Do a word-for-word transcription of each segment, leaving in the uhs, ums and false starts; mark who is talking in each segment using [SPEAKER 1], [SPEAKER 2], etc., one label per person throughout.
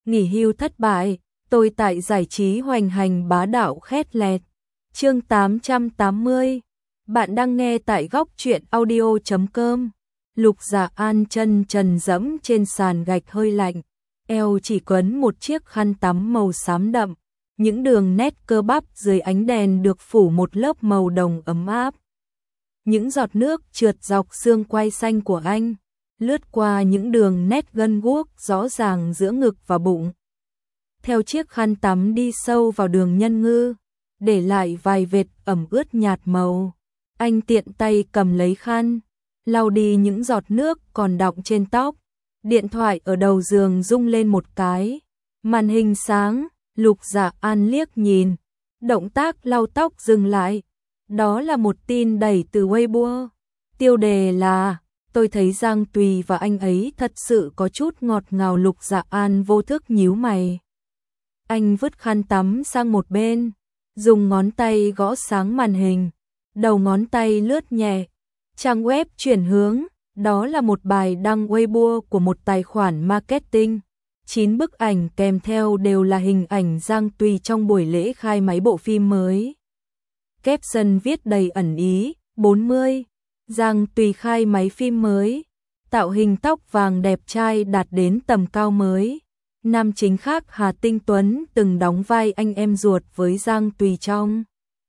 [SPEAKER 1] nghỉ hưu thất bại, tôi tại giải trí hoành hành bá đạo khét lẹt. Chương tám trăm tám mươi. Bạn đang nghe tại góc truyện audio chấm com. Lục Dạ An chân trần dẫm trên sàn gạch hơi lạnh, eo chỉ quấn một chiếc khăn tắm màu xám đậm, những đường nét cơ bắp dưới ánh đèn được phủ một lớp màu đồng ấm áp. Những giọt nước trượt dọc xương quai xanh của anh, lướt qua những đường nét gân guốc rõ ràng giữa ngực và bụng. Theo chiếc khăn tắm đi sâu vào đường nhân ngư, để lại vài vệt ẩm ướt nhạt màu. Anh tiện tay cầm lấy khăn, lau đi những giọt nước còn đọng trên tóc. Điện thoại ở đầu giường rung lên một cái, màn hình sáng, Lục Dạ An liếc nhìn, động tác lau tóc dừng lại. Đó là một tin đẩy từ Weibo. Tiêu đề là: tôi thấy Giang Tùy và anh ấy thật sự có chút ngọt ngào. Lục Dạ An vô thức nhíu mày. Anh vứt khăn tắm sang một bên, dùng ngón tay gõ sáng màn hình, đầu ngón tay lướt nhẹ. Trang web chuyển hướng, đó là một bài đăng Weibo của một tài khoản marketing. Chín bức ảnh kèm theo đều là hình ảnh Giang Tùy trong buổi lễ khai máy bộ phim mới. Caption viết đầy ẩn ý: bốn mươi, Giang Tùy khai máy phim mới, tạo hình tóc vàng đẹp trai đạt đến tầm cao mới. Nam chính khác Hà Tinh Tuấn từng đóng vai anh em ruột với Giang Tùy trong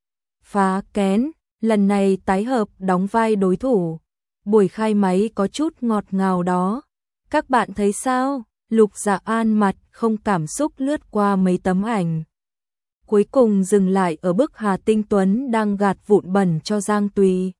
[SPEAKER 1] Phá Kén, lần này tái hợp đóng vai đối thủ. Buổi khai máy có chút ngọt ngào đó, các bạn thấy sao? Lục Dạ An mặt không cảm xúc lướt qua mấy tấm ảnh, cuối cùng dừng lại ở bức Hà Tinh Tuấn đang gạt vụn bẩn cho Giang Tùy.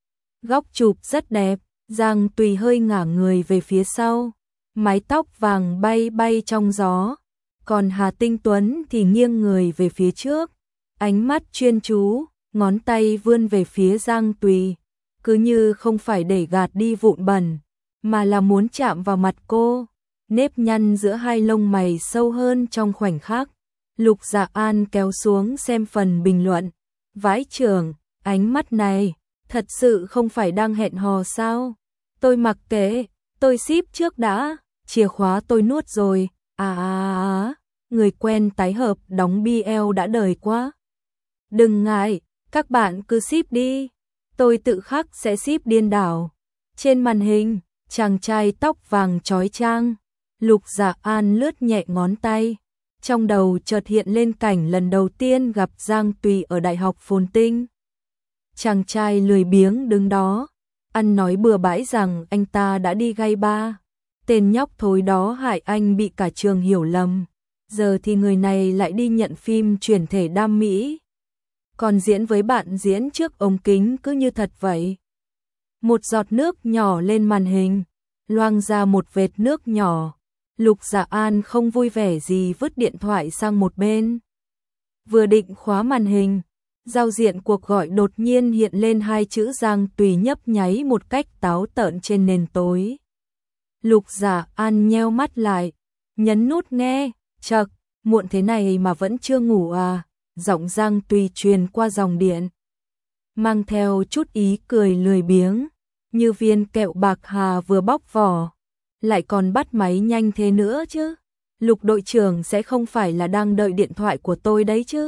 [SPEAKER 1] Góc chụp rất đẹp, Giang Tùy hơi ngả người về phía sau, mái tóc vàng bay bay trong gió, còn Hà Tinh Tuấn thì nghiêng người về phía trước, ánh mắt chuyên chú, ngón tay vươn về phía Giang Tùy, cứ như không phải để gạt đi vụn bẩn, mà là muốn chạm vào mặt cô. Nếp nhăn giữa hai lông mày sâu hơn trong khoảnh khắc. Lục Dạ An kéo xuống xem phần bình luận. Vãi chưởng, ánh mắt này, thật sự không phải đang hẹn hò sao? Tôi mặc kệ, tôi ship trước đã, chìa khóa tôi nuốt rồi. À à à, người quen tái hợp đóng bê lờ đã đời quá. Đừng ngại, các bạn cứ ship đi, tôi tự khắc sẽ ship điên đảo. Trên màn hình, chàng trai tóc vàng chói chang. Lục Dạ An lướt nhẹ ngón tay, trong đầu chợt hiện lên cảnh lần đầu tiên gặp Giang Tùy ở Đại học Phồn Tinh. Chàng trai lười biếng đứng đó, ăn nói bừa bãi rằng anh ta đã đi gay bar. Tên nhóc thối đó hại anh bị cả trường hiểu lầm. Giờ thì người này lại đi nhận phim chuyển thể đam mỹ. Còn diễn với bạn diễn trước ống kính cứ như thật vậy. Một giọt nước nhỏ lên màn hình, loang ra một vệt nước nhỏ. Lục Dạ An không vui vẻ gì vứt điện thoại sang một bên. Vừa định khóa màn hình, giao diện cuộc gọi đột nhiên hiện lên hai chữ Giang Tùy nhấp nháy một cách táo tợn trên nền tối. Lục Dạ An nheo mắt lại, nhấn nút nghe. Chậc, muộn thế này mà vẫn chưa ngủ à? Giọng Giang Tùy truyền qua dòng điện, mang theo chút ý cười lười biếng, như viên kẹo bạc hà vừa bóc vỏ. Lại còn bắt máy nhanh thế nữa chứ? Lục đội trưởng sẽ không phải là đang đợi điện thoại của tôi đấy chứ?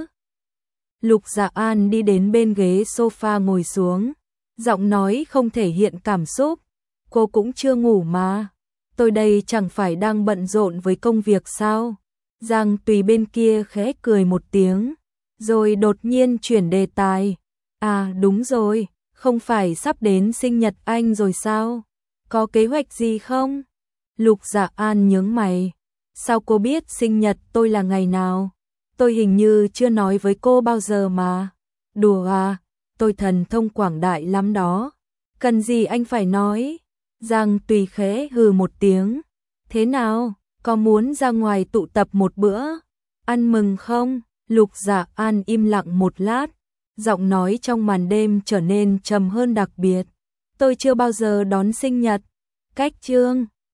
[SPEAKER 1] Lục Dạ An đi đến bên ghế sofa ngồi xuống, giọng nói không thể hiện cảm xúc. Cô cũng chưa ngủ mà, tôi đây chẳng phải đang bận rộn với công việc sao? Giang Tùy bên kia khẽ cười một tiếng, rồi đột nhiên chuyển đề tài. À đúng rồi, không phải sắp đến sinh nhật anh rồi sao? Có kế hoạch gì không? Lục Dạ An nhướng mày. Sao cô biết sinh nhật tôi là ngày nào? Tôi hình như chưa nói với cô bao giờ mà. Đùa à, tôi thần thông quảng đại lắm đó. Cần gì anh phải nói? Giang Tùy khẽ hừ một tiếng. Thế nào, có muốn ra ngoài tụ tập một bữa? Ăn mừng không? Lục Dạ An im lặng một lát, giọng nói trong màn đêm trở nên trầm hơn đặc biệt. Tôi chưa bao giờ đón sinh nhật. Cách chương